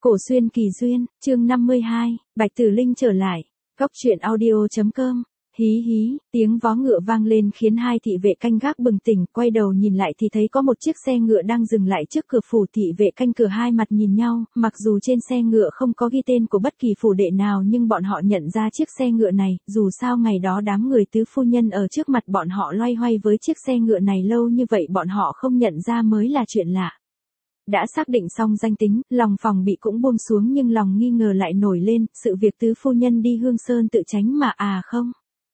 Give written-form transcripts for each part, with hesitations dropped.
Cổ xuyên kỳ duyên, chương 52, Bạch Tử Linh trở lại. Góc truyện audio.com. Hí hí, tiếng vó ngựa vang lên khiến hai thị vệ canh gác bừng tỉnh, quay đầu nhìn lại thì thấy có một chiếc xe ngựa đang dừng lại trước cửa phủ. Thị vệ canh cửa hai mặt nhìn nhau, mặc dù trên xe ngựa không có ghi tên của bất kỳ phủ đệ nào nhưng bọn họ nhận ra chiếc xe ngựa này, dù sao ngày đó đám người tứ phu nhân ở trước mặt bọn họ loay hoay với chiếc xe ngựa này lâu như vậy bọn họ không nhận ra mới là chuyện lạ. Đã xác định xong danh tính, lòng phòng bị cũng buông xuống nhưng lòng nghi ngờ lại nổi lên, sự việc tứ phu nhân đi Hương Sơn tự tránh mà không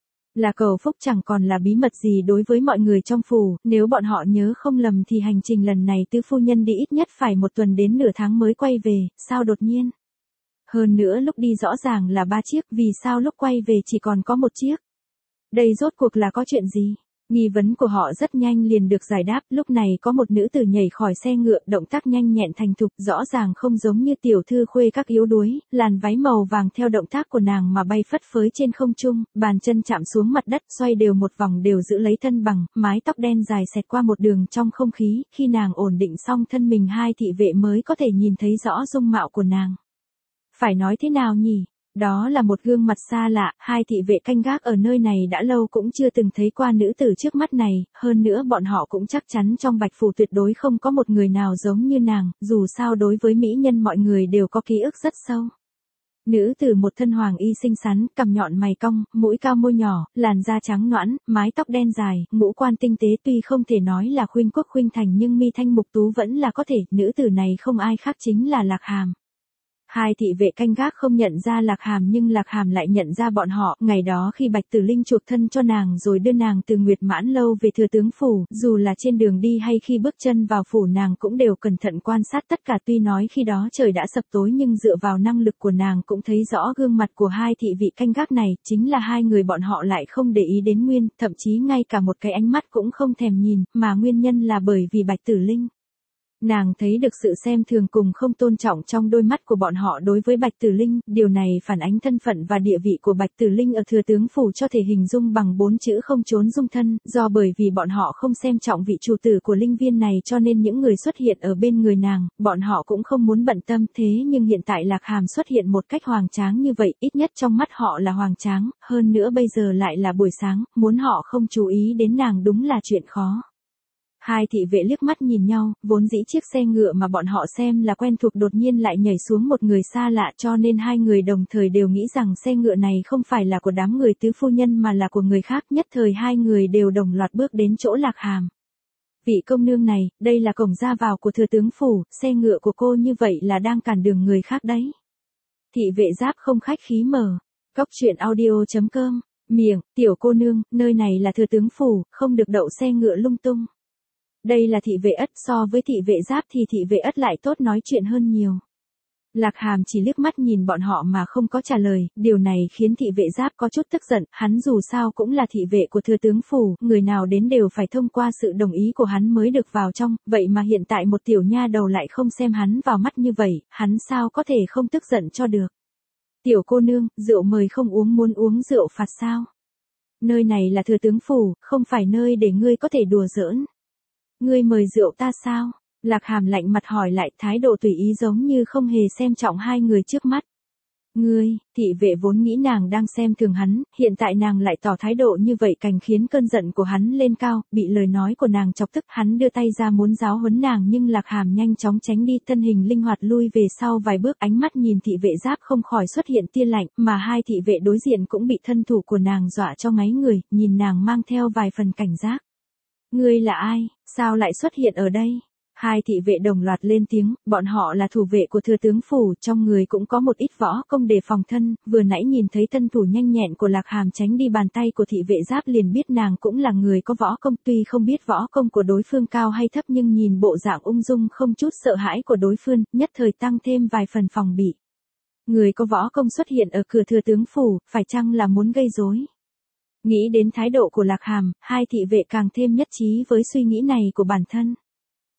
là cầu phúc chẳng còn là bí mật gì đối với mọi người trong phủ, nếu bọn họ nhớ không lầm thì hành trình lần này tứ phu nhân đi ít nhất phải 1 tuần đến nửa tháng mới quay về, sao đột nhiên? Hơn nữa lúc đi rõ ràng là 3 chiếc, vì sao lúc quay về chỉ còn có 1 chiếc? Đây rốt cuộc là có chuyện gì? Nghi vấn của họ rất nhanh liền được giải đáp, lúc này có một nữ tử nhảy khỏi xe ngựa, động tác nhanh nhẹn thành thục, rõ ràng không giống như tiểu thư khuê các yếu đuối, làn váy màu vàng theo động tác của nàng mà bay phất phới trên không trung, bàn chân chạm xuống mặt đất, xoay đều một vòng đều giữ lấy thân bằng, mái tóc đen dài xẹt qua một đường trong không khí, khi nàng ổn định xong thân mình hai thị vệ mới có thể nhìn thấy rõ dung mạo của nàng. Phải nói thế nào nhỉ? Đó là một gương mặt xa lạ, hai thị vệ canh gác ở nơi này đã lâu cũng chưa từng thấy qua nữ tử trước mắt này, hơn nữa bọn họ cũng chắc chắn trong Bạch Phủ tuyệt đối không có một người nào giống như nàng, dù sao đối với mỹ nhân mọi người đều có ký ức rất sâu. Nữ tử một thân hoàng y xinh xắn, cằm nhọn mày cong, mũi cao môi nhỏ, làn da trắng nõn, mái tóc đen dài, ngũ quan tinh tế tuy không thể nói là khuynh quốc khuynh thành nhưng mi thanh mục tú vẫn là có thể, nữ tử này không ai khác chính là Lạc Hàm. Hai thị vệ canh gác không nhận ra Lạc Hàm nhưng Lạc Hàm lại nhận ra bọn họ, ngày đó khi Bạch Tử Linh chuộc thân cho nàng rồi đưa nàng từ Nguyệt Mãn Lâu về Thừa Tướng Phủ, dù là trên đường đi hay khi bước chân vào phủ nàng cũng đều cẩn thận quan sát tất cả, tuy nói khi đó trời đã sập tối nhưng dựa vào năng lực của nàng cũng thấy rõ gương mặt của hai thị vị canh gác này, chính là hai người bọn họ lại không để ý đến nguyên, thậm chí ngay cả một cái ánh mắt cũng không thèm nhìn, mà nguyên nhân là bởi vì Bạch Tử Linh. Nàng thấy được sự xem thường cùng không tôn trọng trong đôi mắt của bọn họ đối với Bạch Tử Linh, điều này phản ánh thân phận và địa vị của Bạch Tử Linh ở Thừa Tướng Phủ cho thể hình dung bằng 4 chữ không trốn dung thân, do bởi vì bọn họ không xem trọng vị chủ tử của linh viên này cho nên những người xuất hiện ở bên người nàng, bọn họ cũng không muốn bận tâm, thế nhưng hiện tại Lạc Hàm xuất hiện một cách hoành tráng như vậy, ít nhất trong mắt họ là hoành tráng, hơn nữa bây giờ lại là buổi sáng, muốn họ không chú ý đến nàng đúng là chuyện khó. Hai thị vệ liếc mắt nhìn nhau, vốn dĩ chiếc xe ngựa mà bọn họ xem là quen thuộc đột nhiên lại nhảy xuống một người xa lạ cho nên hai người đồng thời đều nghĩ rằng xe ngựa này không phải là của đám người tứ phu nhân mà là của người khác, nhất thời hai người đều đồng loạt bước đến chỗ Lạc Hàm. Vị công nương này, đây là cổng ra vào của Thừa Tướng Phủ, xe ngựa của cô như vậy là đang cản đường người khác đấy. Thị vệ giáp không khách khí mở. Góc truyện audio.com. Miệng, tiểu cô nương, nơi này là Thừa Tướng Phủ, không được đậu xe ngựa lung tung. Đây là thị vệ ất, so với thị vệ giáp thì thị vệ ất lại tốt nói chuyện hơn nhiều. Lạc Hàm chỉ liếc mắt nhìn bọn họ mà không có trả lời, điều này khiến thị vệ giáp có chút tức giận, hắn dù sao cũng là thị vệ của Thừa Tướng Phủ, người nào đến đều phải thông qua sự đồng ý của hắn mới được vào trong, vậy mà hiện tại một tiểu nha đầu lại không xem hắn vào mắt như vậy, hắn sao có thể không tức giận cho được. Tiểu cô nương, rượu mời không uống muốn uống rượu phạt sao? Nơi này là Thừa Tướng Phủ, không phải nơi để ngươi có thể đùa giỡn. Ngươi mời rượu ta sao? Lạc Hàm lạnh mặt hỏi lại, thái độ tùy ý giống như không hề xem trọng hai người trước mắt. Ngươi, thị vệ vốn nghĩ nàng đang xem thường hắn, hiện tại nàng lại tỏ thái độ như vậy càng khiến cơn giận của hắn lên cao, bị lời nói của nàng chọc tức, hắn đưa tay ra muốn giáo huấn nàng nhưng Lạc Hàm nhanh chóng tránh đi, thân hình linh hoạt lui về sau vài bước, ánh mắt nhìn thị vệ giáp không khỏi xuất hiện tia lạnh, mà hai thị vệ đối diện cũng bị thân thủ của nàng dọa cho ngáy người, nhìn nàng mang theo vài phần cảnh giác. Ngươi là ai, sao lại xuất hiện ở đây? Hai thị vệ đồng loạt lên tiếng, bọn họ là thủ vệ của Thừa Tướng Phủ, trong người cũng có một ít võ công để phòng thân, vừa nãy nhìn thấy thân thủ nhanh nhẹn của Lạc Hàm tránh đi bàn tay của thị vệ giáp liền biết nàng cũng là người có võ công, tuy không biết võ công của đối phương cao hay thấp nhưng nhìn bộ dạng ung dung không chút sợ hãi của đối phương, nhất thời tăng thêm vài phần phòng bị. Người có võ công xuất hiện ở cửa Thừa Tướng Phủ, phải chăng là muốn gây rối? Nghĩ đến thái độ của Lạc Hàm, hai thị vệ càng thêm nhất trí với suy nghĩ này của bản thân.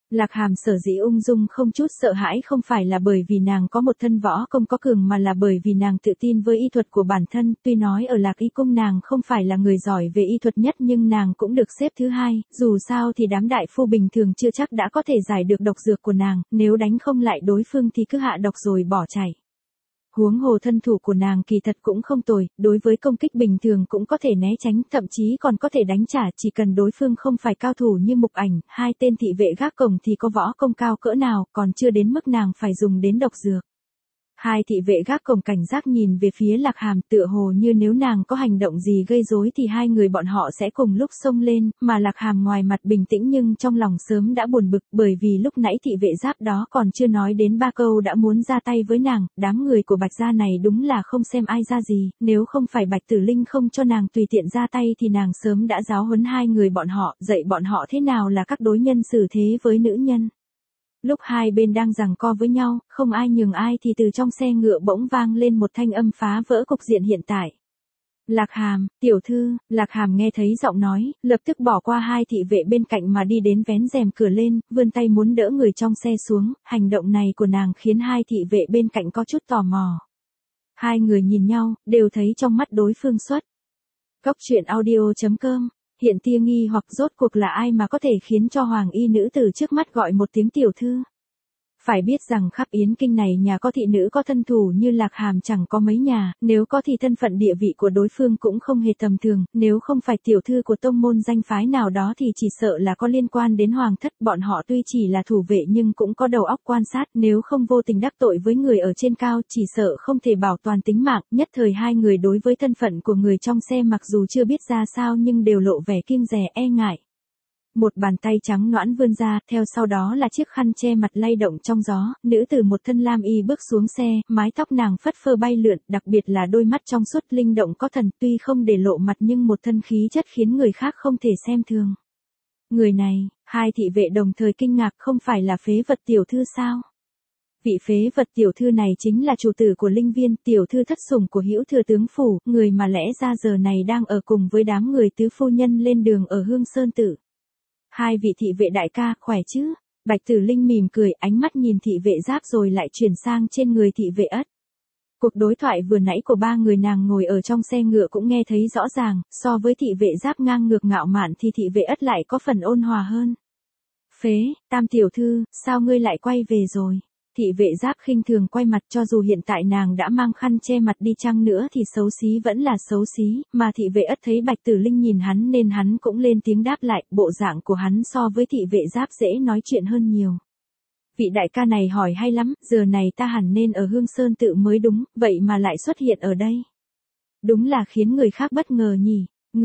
Lạc Hàm sở dĩ ung dung không chút sợ hãi không phải là bởi vì nàng có một thân võ công có cường mà là bởi vì nàng tự tin với y thuật của bản thân, tuy nói ở Lạc Y cung nàng không phải là người giỏi về y thuật nhất nhưng nàng cũng được xếp thứ hai, dù sao thì đám đại phu bình thường chưa chắc đã có thể giải được độc dược của nàng, nếu đánh không lại đối phương thì cứ hạ độc rồi bỏ chạy. Huống hồ thân thủ của nàng kỳ thật cũng không tồi, đối với công kích bình thường cũng có thể né tránh, thậm chí còn có thể đánh trả chỉ cần đối phương không phải cao thủ như Mục Ảnh, hai tên thị vệ gác cổng thì có võ công cao cỡ nào, còn chưa đến mức nàng phải dùng đến độc dược. Hai thị vệ gác cổng cảnh giác nhìn về phía Lạc Hàm tựa hồ như nếu nàng có hành động gì gây rối thì hai người bọn họ sẽ cùng lúc xông lên, mà Lạc Hàm ngoài mặt bình tĩnh nhưng trong lòng sớm đã buồn bực bởi vì lúc nãy thị vệ giáp đó còn chưa nói đến ba câu đã muốn ra tay với nàng, đám người của Bạch gia này đúng là không xem ai ra gì, nếu không phải Bạch Tử Linh không cho nàng tùy tiện ra tay thì nàng sớm đã giáo huấn hai người bọn họ, dạy bọn họ thế nào là các đối nhân xử thế với nữ nhân. Lúc hai bên đang giằng co với nhau, không ai nhường ai thì từ trong xe ngựa bỗng vang lên một thanh âm phá vỡ cục diện hiện tại. Lạc Hàm, tiểu thư, Lạc Hàm nghe thấy giọng nói, lập tức bỏ qua hai thị vệ bên cạnh mà đi đến vén rèm cửa lên, vươn tay muốn đỡ người trong xe xuống, hành động này của nàng khiến hai thị vệ bên cạnh có chút tò mò. Hai người nhìn nhau, đều thấy trong mắt đối phương xuất. Góc truyện audio.com Hiện tia nghi hoặc rốt cuộc là ai mà có thể khiến cho hoàng y nữ tử trước mắt gọi một tiếng tiểu thư. Phải biết rằng khắp Yến Kinh này nhà có thị nữ có thân thủ như Lạc Hàm chẳng có mấy nhà, nếu có thì thân phận địa vị của đối phương cũng không hề tầm thường, nếu không phải tiểu thư của tông môn danh phái nào đó thì chỉ sợ là có liên quan đến hoàng thất, bọn họ tuy chỉ là thủ vệ nhưng cũng có đầu óc quan sát, nếu không vô tình đắc tội với người ở trên cao chỉ sợ không thể bảo toàn tính mạng, nhất thời hai người đối với thân phận của người trong xe mặc dù chưa biết ra sao nhưng đều lộ vẻ kiêng dè e ngại. Một bàn tay trắng nõn vươn ra, theo sau đó là chiếc khăn che mặt lay động trong gió, nữ tử một thân lam y bước xuống xe, mái tóc nàng phất phơ bay lượn, đặc biệt là đôi mắt trong suốt linh động có thần, tuy không để lộ mặt nhưng một thân khí chất khiến người khác không thể xem thường. Người này, hai thị vệ đồng thời kinh ngạc, không phải là phế vật tiểu thư sao? Vị phế vật tiểu thư này chính là chủ tử của Linh Viên, tiểu thư thất sủng của Hữu thừa tướng phủ, người mà lẽ ra giờ này đang ở cùng với đám người tứ phu nhân lên đường ở Hương Sơn Tự. Hai vị thị vệ đại ca, khỏe chứ? Bạch Tử Linh mỉm cười, ánh mắt nhìn thị vệ giáp rồi lại chuyển sang trên người thị vệ ất. Cuộc đối thoại vừa nãy của ba người nàng ngồi ở trong xe ngựa cũng nghe thấy rõ ràng, so với thị vệ giáp ngang ngược ngạo mạn thì thị vệ ất lại có phần ôn hòa hơn. Phế, Tam tiểu thư, sao ngươi lại quay về rồi? Thị vệ giáp khinh thường quay mặt, cho dù hiện tại nàng đã mang khăn che mặt đi chăng nữa thì xấu xí vẫn là xấu xí, mà thị vệ ất thấy Bạch Tử Linh nhìn hắn nên hắn cũng lên tiếng đáp lại, bộ dạng của hắn so với thị vệ giáp dễ nói chuyện hơn nhiều. Vị đại ca này hỏi hay lắm, giờ này ta hẳn nên ở Hương Sơn Tự mới đúng, vậy mà lại xuất hiện ở đây. Đúng là khiến người khác bất ngờ nhỉ.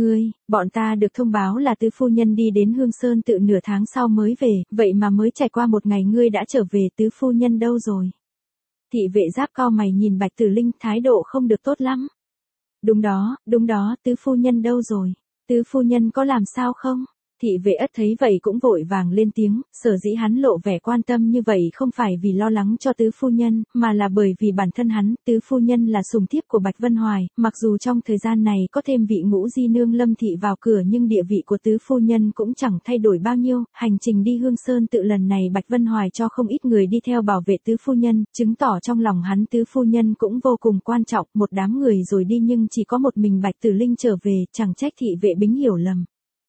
Bọn ta được thông báo là tứ phu nhân đi đến Hương Sơn Tự nửa tháng sau mới về, vậy mà mới trải qua một ngày ngươi đã trở về, tứ phu nhân đâu rồi? Thị vệ giáp cau mày nhìn Bạch Tử Linh, thái độ không được tốt lắm. Đúng đó, tứ phu nhân đâu rồi? Tứ phu nhân có làm sao không? Thị vệ ất thấy vậy cũng vội vàng lên tiếng, sở dĩ hắn lộ vẻ quan tâm như vậy không phải vì lo lắng cho tứ phu nhân, mà là bởi vì bản thân hắn, tứ phu nhân là sủng thiếp của Bạch Vân Hoài, mặc dù trong thời gian này có thêm vị ngũ di nương Lâm Thị vào cửa nhưng địa vị của tứ phu nhân cũng chẳng thay đổi bao nhiêu, hành trình đi Hương Sơn Tự lần này Bạch Vân Hoài cho không ít người đi theo bảo vệ tứ phu nhân, chứng tỏ trong lòng hắn tứ phu nhân cũng vô cùng quan trọng, một đám người rồi đi nhưng chỉ có một mình Bạch Tử Linh trở về, chẳng trách thị vệ Bính hiểu lầm.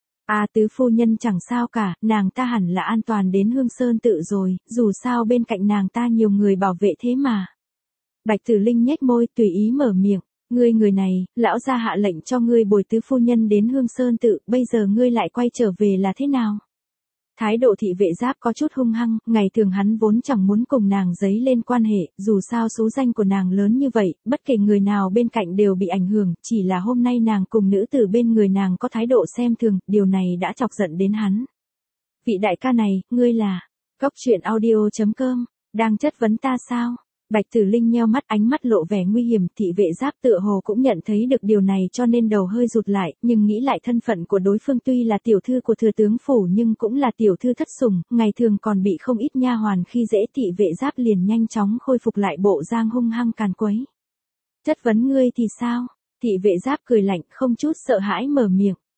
Tứ phu nhân chẳng sao cả, nàng ta hẳn là an toàn đến Hương Sơn Tự rồi, dù sao bên cạnh nàng ta nhiều người bảo vệ thế mà. Bạch Tử Linh nhếch môi, tùy ý mở miệng, người này, lão gia hạ lệnh cho ngươi bồi tứ phu nhân đến Hương Sơn Tự, bây giờ ngươi lại quay trở về là thế nào? Thái độ thị vệ giáp có chút hung hăng, ngày thường hắn vốn chẳng muốn cùng nàng giấy lên quan hệ, dù sao số danh của nàng lớn như vậy, bất kể người nào bên cạnh đều bị ảnh hưởng, chỉ là hôm nay nàng cùng nữ tử bên người nàng có thái độ xem thường, điều này đã chọc giận đến hắn. Vị đại ca này, ngươi là, Góc truyện audio.com, đang chất vấn ta sao? Bạch Tử Linh nheo mắt, ánh mắt lộ vẻ nguy hiểm, thị vệ giáp tựa hồ cũng nhận thấy được điều này cho nên đầu hơi rụt lại, nhưng nghĩ lại thân phận của đối phương tuy là tiểu thư của thừa tướng phủ nhưng cũng là tiểu thư thất sủng, ngày thường còn bị không ít nha hoàn khi dễ, thị vệ giáp liền nhanh chóng khôi phục lại bộ dạng hung hăng càn quấy. Chất vấn ngươi thì sao? Thị vệ giáp cười lạnh, không chút sợ hãi mở miệng.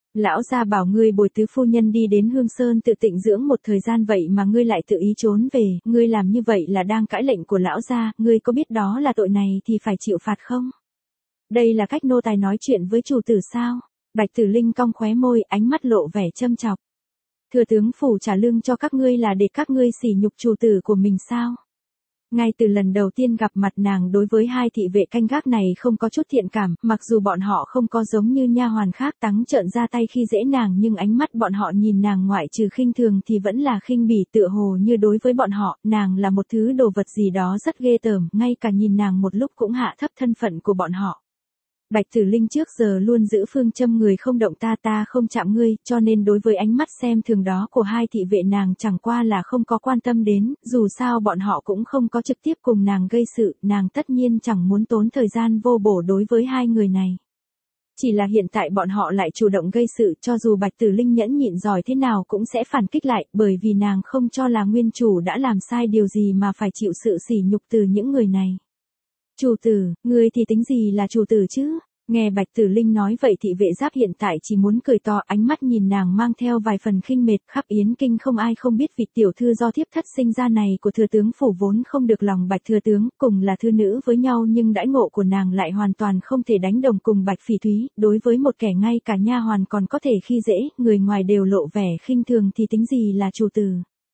Lão gia bảo ngươi bồi tứ phu nhân đi đến Hương Sơn tự tịnh dưỡng một thời gian vậy mà ngươi lại tự ý trốn về, ngươi làm như vậy là đang cãi lệnh của lão gia, ngươi có biết đó là tội này thì phải chịu phạt không? Đây là cách nô tài nói chuyện với chủ tử sao? Bạch Tử Linh cong khóe môi, ánh mắt lộ vẻ châm chọc. Thừa tướng phủ trả lương cho các ngươi là để các ngươi sỉ nhục chủ tử của mình sao? Ngay từ lần đầu tiên gặp mặt nàng đối với hai thị vệ canh gác này không có chút thiện cảm, mặc dù bọn họ không có giống như nha hoàn khác tắng trợn ra tay khi dễ nàng nhưng ánh mắt bọn họ nhìn nàng ngoại trừ khinh thường thì vẫn là khinh bỉ tựa hồ như đối với bọn họ, nàng là một thứ đồ vật gì đó rất ghê tởm, ngay cả nhìn nàng một lúc cũng hạ thấp thân phận của bọn họ. Bạch Tử Linh trước giờ luôn giữ phương châm người không động ta không chạm ngươi, cho nên đối với ánh mắt xem thường đó của hai thị vệ nàng chẳng qua là không có quan tâm đến, dù sao bọn họ cũng không có trực tiếp cùng nàng gây sự, nàng tất nhiên chẳng muốn tốn thời gian vô bổ đối với hai người này. Chỉ là hiện tại bọn họ lại chủ động gây sự, cho dù Bạch Tử Linh nhẫn nhịn giỏi thế nào cũng sẽ phản kích lại, bởi vì nàng không cho là nguyên chủ đã làm sai điều gì mà phải chịu sự sỉ nhục từ những người này. Chủ tử, ngươi thì tính gì là chủ tử chứ? Nghe Bạch Tử Linh nói vậy thị vệ giáp hiện tại chỉ muốn cười to, ánh mắt nhìn nàng mang theo vài phần khinh mệt, khắp Yến Kinh không ai không biết vị tiểu thư do thiếp thất sinh ra này của thừa tướng phủ vốn không được lòng Bạch thừa tướng, cùng là thư nữ với nhau nhưng đãi ngộ của nàng lại hoàn toàn không thể đánh đồng cùng Bạch Phỉ Thúy, đối với một kẻ ngay cả nha hoàn còn có thể khi dễ, người ngoài đều lộ vẻ khinh thường thì tính gì là chủ tử.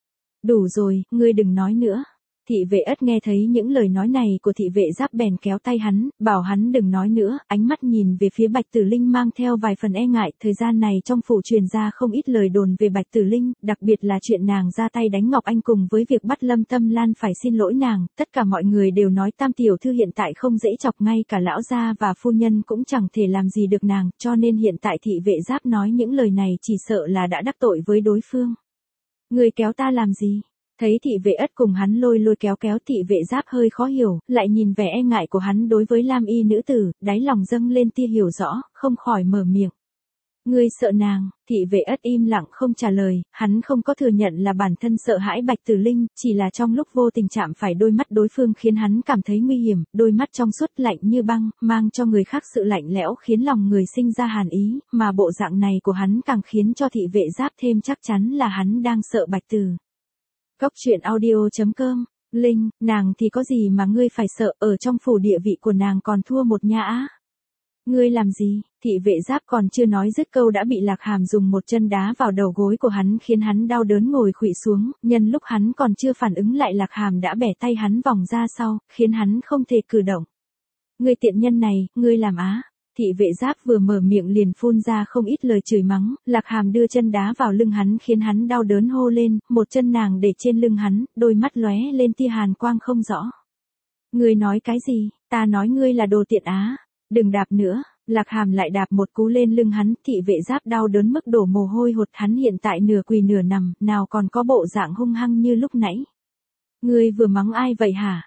Đủ rồi, ngươi đừng nói nữa. Thị vệ ất nghe thấy những lời nói này của thị vệ giáp bèn kéo tay hắn, bảo hắn đừng nói nữa, ánh mắt nhìn về phía Bạch Tử Linh mang theo vài phần e ngại, thời gian này trong phủ truyền ra không ít lời đồn về Bạch Tử Linh, đặc biệt là chuyện nàng ra tay đánh Ngọc Anh cùng với việc bắt Lâm Tâm Lan phải xin lỗi nàng, tất cả mọi người đều nói tam tiểu thư hiện tại không dễ chọc, ngay cả lão gia và phu nhân cũng chẳng thể làm gì được nàng, cho nên hiện tại thị vệ giáp nói những lời này chỉ sợ là đã đắc tội với đối phương. Người kéo ta làm gì? Thấy thị vệ ất cùng hắn lôi kéo thị vệ giáp hơi khó hiểu, lại nhìn vẻ e ngại của hắn đối với lam y nữ tử, đáy lòng dâng lên tia hiểu rõ, không khỏi mở miệng. Ngươi sợ nàng, thị vệ ất im lặng không trả lời, hắn không có thừa nhận là bản thân sợ hãi Bạch Tử Linh, chỉ là trong lúc vô tình chạm phải đôi mắt đối phương khiến hắn cảm thấy nguy hiểm, đôi mắt trong suốt lạnh như băng, mang cho người khác sự lạnh lẽo khiến lòng người sinh ra hàn ý, mà bộ dạng này của hắn càng khiến cho thị vệ giáp thêm chắc chắn là hắn đang sợ Bạch Tử. Góc truyện audio.com, Linh, nàng thì có gì mà ngươi phải sợ, ở trong phủ địa vị của nàng còn thua một nha á. Ngươi làm gì? Thị vệ giáp còn chưa nói dứt câu đã bị Lạc Hàm dùng một chân đá vào đầu gối của hắn khiến hắn đau đớn ngồi khuỵu xuống, nhân lúc hắn còn chưa phản ứng lại Lạc Hàm đã bẻ tay hắn vòng ra sau, khiến hắn không thể cử động. Ngươi tiện nhân này, ngươi làm á. Thị vệ giáp vừa mở miệng liền phun ra không ít lời chửi mắng, Lạc Hàm đưa chân đá vào lưng hắn khiến hắn đau đớn hô lên, một chân nàng để trên lưng hắn, đôi mắt lóe lên tia hàn quang không rõ. Ngươi nói cái gì? Ta nói ngươi là đồ tiện á. Đừng đạp nữa. Lạc Hàm lại đạp một cú lên lưng hắn, thị vệ giáp đau đớn mức đổ mồ hôi hột, hắn hiện tại nửa quỳ nửa nằm, nào còn có bộ dạng hung hăng như lúc nãy. Ngươi vừa mắng ai vậy hả?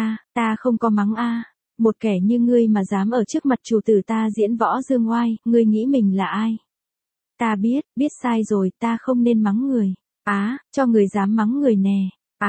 Ta không có mắng a. Một kẻ như ngươi mà dám ở trước mặt chủ tử ta diễn võ dương oai, ngươi nghĩ mình là ai? Ta biết sai rồi, ta không nên mắng người. Cho người dám mắng người nè.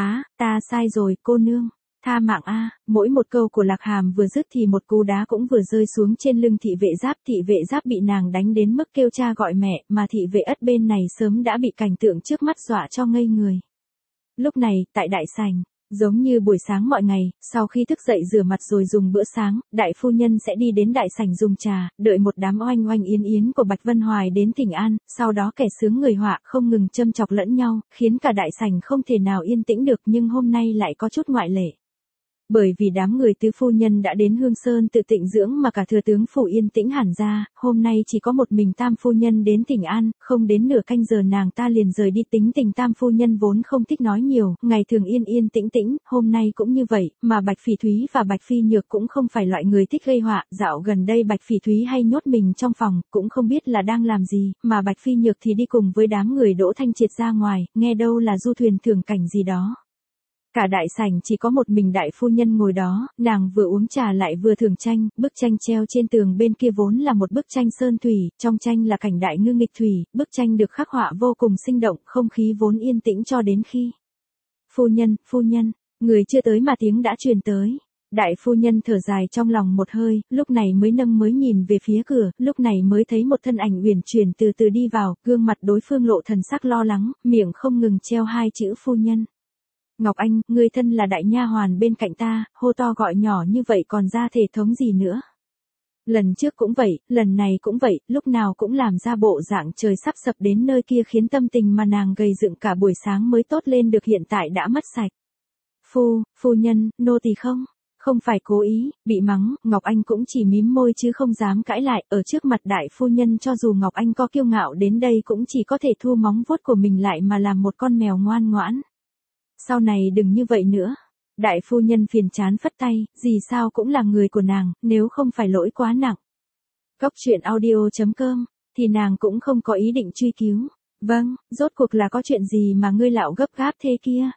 Ta sai rồi, cô nương. Tha mạng a. Mỗi một câu của Lạc Hàm vừa dứt thì một cú đá cũng vừa rơi xuống trên lưng thị vệ giáp bị nàng đánh đến mức kêu cha gọi mẹ, mà thị vệ ất bên này sớm đã bị cảnh tượng trước mắt dọa cho ngây người. Lúc này, tại đại sảnh, giống như buổi sáng mọi ngày, sau khi thức dậy rửa mặt rồi dùng bữa sáng, đại phu nhân sẽ đi đến đại sảnh dùng trà, đợi một đám oanh oanh yến yến của Bạch Vân Hoài đến thỉnh an, sau đó kẻ sướng người họa không ngừng châm chọc lẫn nhau, khiến cả đại sảnh không thể nào yên tĩnh được, nhưng hôm nay lại có chút ngoại lệ. Bởi vì đám người tứ phu nhân đã đến Hương Sơn tự tịnh dưỡng mà cả thừa tướng phủ yên tĩnh hẳn ra, hôm nay chỉ có một mình tam phu nhân đến thỉnh an, không đến nửa canh giờ nàng ta liền rời đi. Tính tình tam phu nhân vốn không thích nói nhiều, ngày thường yên yên tĩnh tĩnh, hôm nay cũng như vậy, mà Bạch Phỉ Thúy và Bạch Phi Nhược cũng không phải loại người thích gây họa, dạo gần đây Bạch Phỉ Thúy hay nhốt mình trong phòng, cũng không biết là đang làm gì, mà Bạch Phi Nhược thì đi cùng với đám người Đỗ Thanh Triệt ra ngoài, nghe đâu là du thuyền thưởng cảnh gì đó. Cả đại sảnh chỉ có một mình đại phu nhân ngồi đó, nàng vừa uống trà lại vừa thưởng tranh, bức tranh treo trên tường bên kia vốn là một bức tranh sơn thủy, trong tranh là cảnh đại ngư nghịch thủy, bức tranh được khắc họa vô cùng sinh động, không khí vốn yên tĩnh cho đến khi. Phu nhân, người chưa tới mà tiếng đã truyền tới. Đại phu nhân thở dài trong lòng một hơi, lúc này mới nâng mới nhìn về phía cửa, lúc này mới thấy một thân ảnh uyển chuyển từ từ đi vào, gương mặt đối phương lộ thần sắc lo lắng, miệng không ngừng treo hai chữ phu nhân. Ngọc Anh, ngươi thân là đại nha hoàn bên cạnh ta, hô to gọi nhỏ như vậy còn ra thể thống gì nữa. Lần trước cũng vậy, lần này cũng vậy, lúc nào cũng làm ra bộ dạng trời sắp sập đến nơi kia khiến tâm tình mà nàng gầy dựng cả buổi sáng mới tốt lên được hiện tại đã mất sạch. Phu nhân, nô tỳ không phải cố ý, bị mắng, Ngọc Anh cũng chỉ mím môi chứ không dám cãi lại, ở trước mặt đại phu nhân cho dù Ngọc Anh có kiêu ngạo đến đây cũng chỉ có thể thu móng vuốt của mình lại mà làm một con mèo ngoan ngoãn. Sau này đừng như vậy nữa. Đại phu nhân phiền chán phất tay, gì sao cũng là người của nàng, nếu không phải lỗi quá nặng. Cóc truyện audio.com, thì nàng cũng không có ý định truy cứu. Vâng, rốt cuộc là có chuyện gì mà ngươi lão gấp gáp thế kia?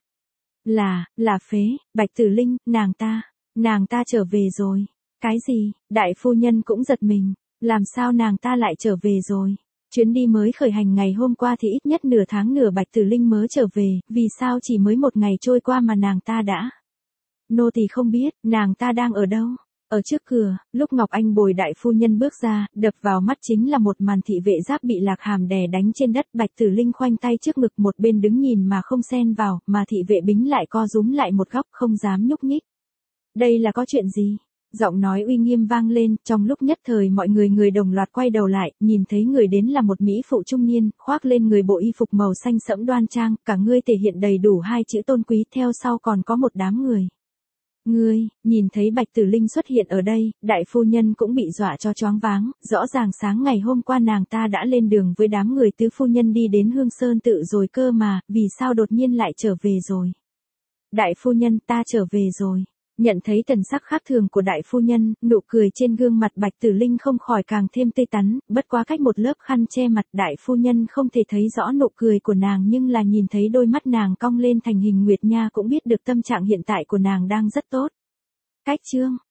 Là phế, Bạch Tử Linh, nàng ta trở về rồi. Cái gì? Đại phu nhân cũng giật mình, làm sao nàng ta lại trở về rồi? Chuyến đi mới khởi hành ngày hôm qua thì ít nhất nửa tháng nửa Bạch Tử Linh mới trở về, vì sao chỉ mới một ngày trôi qua mà nàng ta đã? Nô tỳ không biết, nàng ta đang ở đâu? Ở trước cửa, lúc Ngọc Anh bồi đại phu nhân bước ra, đập vào mắt chính là một màn thị vệ giáp bị Lạc Hàm đè đánh trên đất, Bạch Tử Linh khoanh tay trước ngực một bên đứng nhìn mà không xen vào, mà thị vệ Bính lại co rúm lại một góc không dám nhúc nhích. Đây là có chuyện gì? Giọng nói uy nghiêm vang lên, trong lúc nhất thời mọi người đồng loạt quay đầu lại, nhìn thấy người đến là một mỹ phụ trung niên, khoác lên người bộ y phục màu xanh sẫm đoan trang, cả người thể hiện đầy đủ hai chữ tôn quý, theo sau còn có một đám người. Ngươi, nhìn thấy Bạch Tử Linh xuất hiện ở đây, đại phu nhân cũng bị dọa cho choáng váng, rõ ràng sáng ngày hôm qua nàng ta đã lên đường với đám người tứ phu nhân đi đến Hương Sơn tự rồi cơ mà, vì sao đột nhiên lại trở về rồi? Đại phu nhân, ta trở về rồi. Nhận thấy thần sắc khác thường của đại phu nhân, nụ cười trên gương mặt Bạch Tử Linh không khỏi càng thêm tươi tắn, bất quá cách một lớp khăn che mặt đại phu nhân không thể thấy rõ nụ cười của nàng nhưng là nhìn thấy đôi mắt nàng cong lên thành hình nguyệt nha cũng biết được tâm trạng hiện tại của nàng đang rất tốt. Cách chương